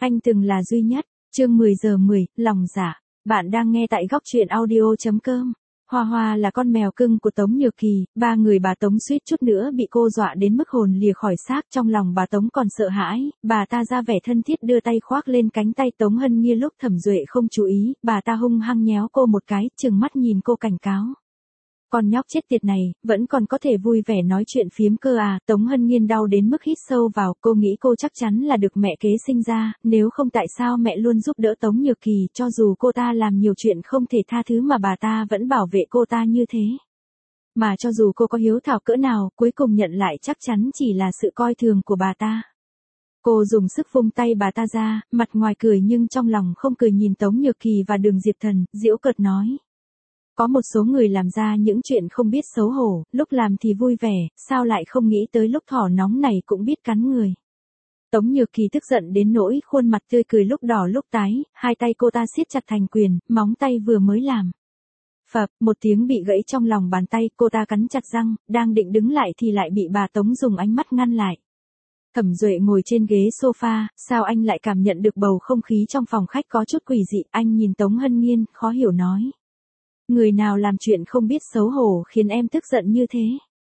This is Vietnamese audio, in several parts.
Anh từng là duy nhất. Chương 10:10, lòng dạ. Bạn đang nghe tại góc truyện audio.com. Hoa Hoa là con mèo cưng của Tống Nhược Kỳ, ba người bà Tống suýt chút nữa bị cô dọa đến mức hồn lìa khỏi xác, trong lòng bà Tống còn sợ hãi, bà ta ra vẻ thân thiết đưa tay khoác lên cánh tay Tống Hân Nhiên lúc Thẩm Duệ không chú ý, bà ta hung hăng nhéo cô một cái, trừng mắt nhìn cô cảnh cáo. Con nhóc chết tiệt này, vẫn còn có thể vui vẻ nói chuyện phiếm cơ à, Tống Hân Nhiên đau đến mức hít sâu vào, cô nghĩ cô chắc chắn là được mẹ kế sinh ra, nếu không tại sao mẹ luôn giúp đỡ Tống Nhược Kỳ, cho dù cô ta làm nhiều chuyện không thể tha thứ mà bà ta vẫn bảo vệ cô ta như thế. Mà cho dù cô có hiếu thảo cỡ nào, cuối cùng nhận lại chắc chắn chỉ là sự coi thường của bà ta. Cô dùng sức vung tay bà ta ra, mặt ngoài cười nhưng trong lòng không cười nhìn Tống Nhược Kỳ và Đường Diệp Thần, giễu cợt nói. Có một số người làm ra những chuyện không biết xấu hổ, lúc làm thì vui vẻ, sao lại không nghĩ tới lúc thỏ nóng này cũng biết cắn người. Tống Nhược Kỳ tức giận đến nỗi khuôn mặt tươi cười lúc đỏ lúc tái, hai tay cô ta siết chặt thành quyền, móng tay vừa mới làm. Phập, một tiếng bị gãy trong lòng bàn tay, cô ta cắn chặt răng, đang định đứng lại thì lại bị bà Tống dùng ánh mắt ngăn lại. Thẩm Duệ ngồi trên ghế sofa, sao anh lại cảm nhận được bầu không khí trong phòng khách có chút quỷ dị, anh nhìn Tống Hân Nhiên, khó hiểu nói. Người nào làm chuyện không biết xấu hổ khiến em tức giận như thế?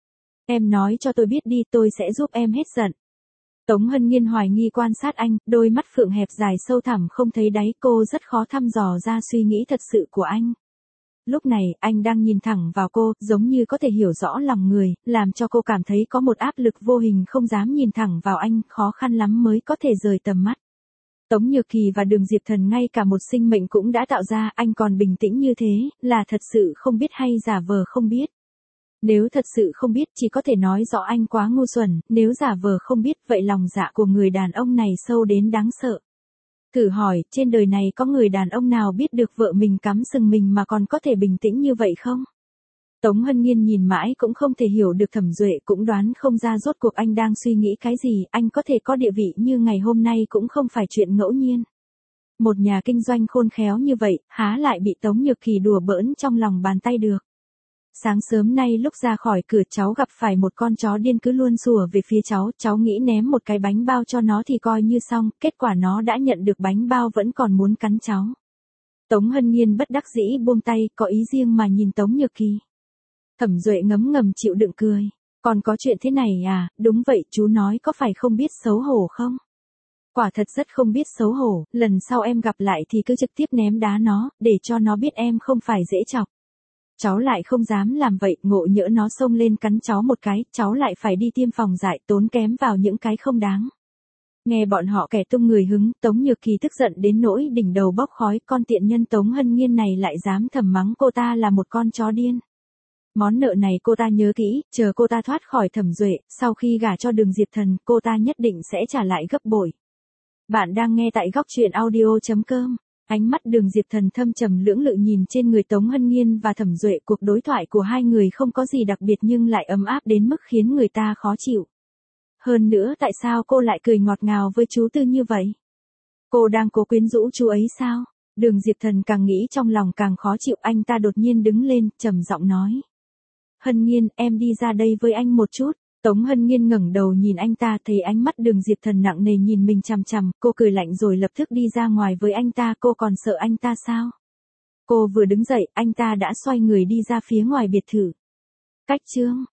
Em nói cho tôi biết đi, tôi sẽ giúp em hết giận. Tống Hân Nhiên hoài nghi quan sát anh, đôi mắt phượng hẹp dài sâu thẳm không thấy đáy, cô rất khó thăm dò ra suy nghĩ thật sự của anh. Lúc này, anh đang nhìn thẳng vào cô, giống như có thể hiểu rõ lòng người, làm cho cô cảm thấy có một áp lực vô hình không dám nhìn thẳng vào anh, khó khăn lắm mới có thể rời tầm mắt. Tống Nhược Kỳ và Đường Diệp Thần ngay cả một sinh mệnh cũng đã tạo ra, anh còn bình tĩnh như thế, là thật sự không biết hay giả vờ không biết. Nếu thật sự không biết chỉ có thể nói rõ anh quá ngu xuẩn, nếu giả vờ không biết vậy lòng dạ của người đàn ông này sâu đến đáng sợ. Thử hỏi, trên đời này có người đàn ông nào biết được vợ mình cắm sừng mình mà còn có thể bình tĩnh như vậy không? Tống Hân Nhiên nhìn mãi cũng không thể hiểu được Thẩm Duệ, cũng đoán không ra rốt cuộc anh đang suy nghĩ cái gì, anh có thể có địa vị như ngày hôm nay cũng không phải chuyện ngẫu nhiên. Một nhà kinh doanh khôn khéo như vậy, há lại bị Tống Nhược Kỳ đùa bỡn trong lòng bàn tay được. Sáng sớm nay lúc ra khỏi cửa cháu gặp phải một con chó điên cứ luôn sủa về phía cháu nghĩ ném một cái bánh bao cho nó thì coi như xong, kết quả nó đã nhận được bánh bao vẫn còn muốn cắn cháu. Tống Hân Nhiên bất đắc dĩ buông tay, có ý riêng mà nhìn Tống Nhược Kỳ. Thẩm Duệ ngấm ngầm chịu đựng cười. Còn có chuyện thế này à, đúng vậy, chú nói có phải không biết xấu hổ không? Quả thật rất không biết xấu hổ, lần sau em gặp lại thì cứ trực tiếp ném đá nó, để cho nó biết em không phải dễ chọc. Cháu lại không dám làm vậy, ngộ nhỡ nó xông lên cắn cháu một cái, cháu lại phải đi tiêm phòng dại, tốn kém vào những cái không đáng. Nghe bọn họ kẻ tung người hứng, Tống Nhược Kỳ tức giận đến nỗi đỉnh đầu bốc khói, con tiện nhân Tống Hân Nhiên này lại dám thầm mắng cô ta là một con chó điên. Món nợ này cô ta nhớ kỹ, chờ cô ta thoát khỏi Thẩm Duệ, sau khi gả cho Đường Diệp Thần, cô ta nhất định sẽ trả lại gấp bội. Bạn đang nghe tại góc truyện audio.com. Ánh mắt Đường Diệp Thần thâm trầm lưỡng lự nhìn trên người Tống Hân Nhiên và Thẩm Duệ, cuộc đối thoại của hai người không có gì đặc biệt nhưng lại ấm áp đến mức khiến người ta khó chịu. Hơn nữa tại sao cô lại cười ngọt ngào với chú Tư như vậy? Cô đang cố quyến rũ chú ấy sao? Đường Diệp Thần càng nghĩ trong lòng càng khó chịu, anh ta đột nhiên đứng lên, trầm giọng nói. Hân Nhiên, em đi ra đây với anh một chút. Tống Hân Nhiên ngẩng đầu nhìn anh ta, thấy ánh mắt Đường Diệp Thần nặng nề nhìn mình chằm chằm, cô cười lạnh rồi lập tức đi ra ngoài với anh ta, cô còn sợ anh ta sao? Cô vừa đứng dậy, anh ta đã xoay người đi ra phía ngoài biệt thự. Cách chương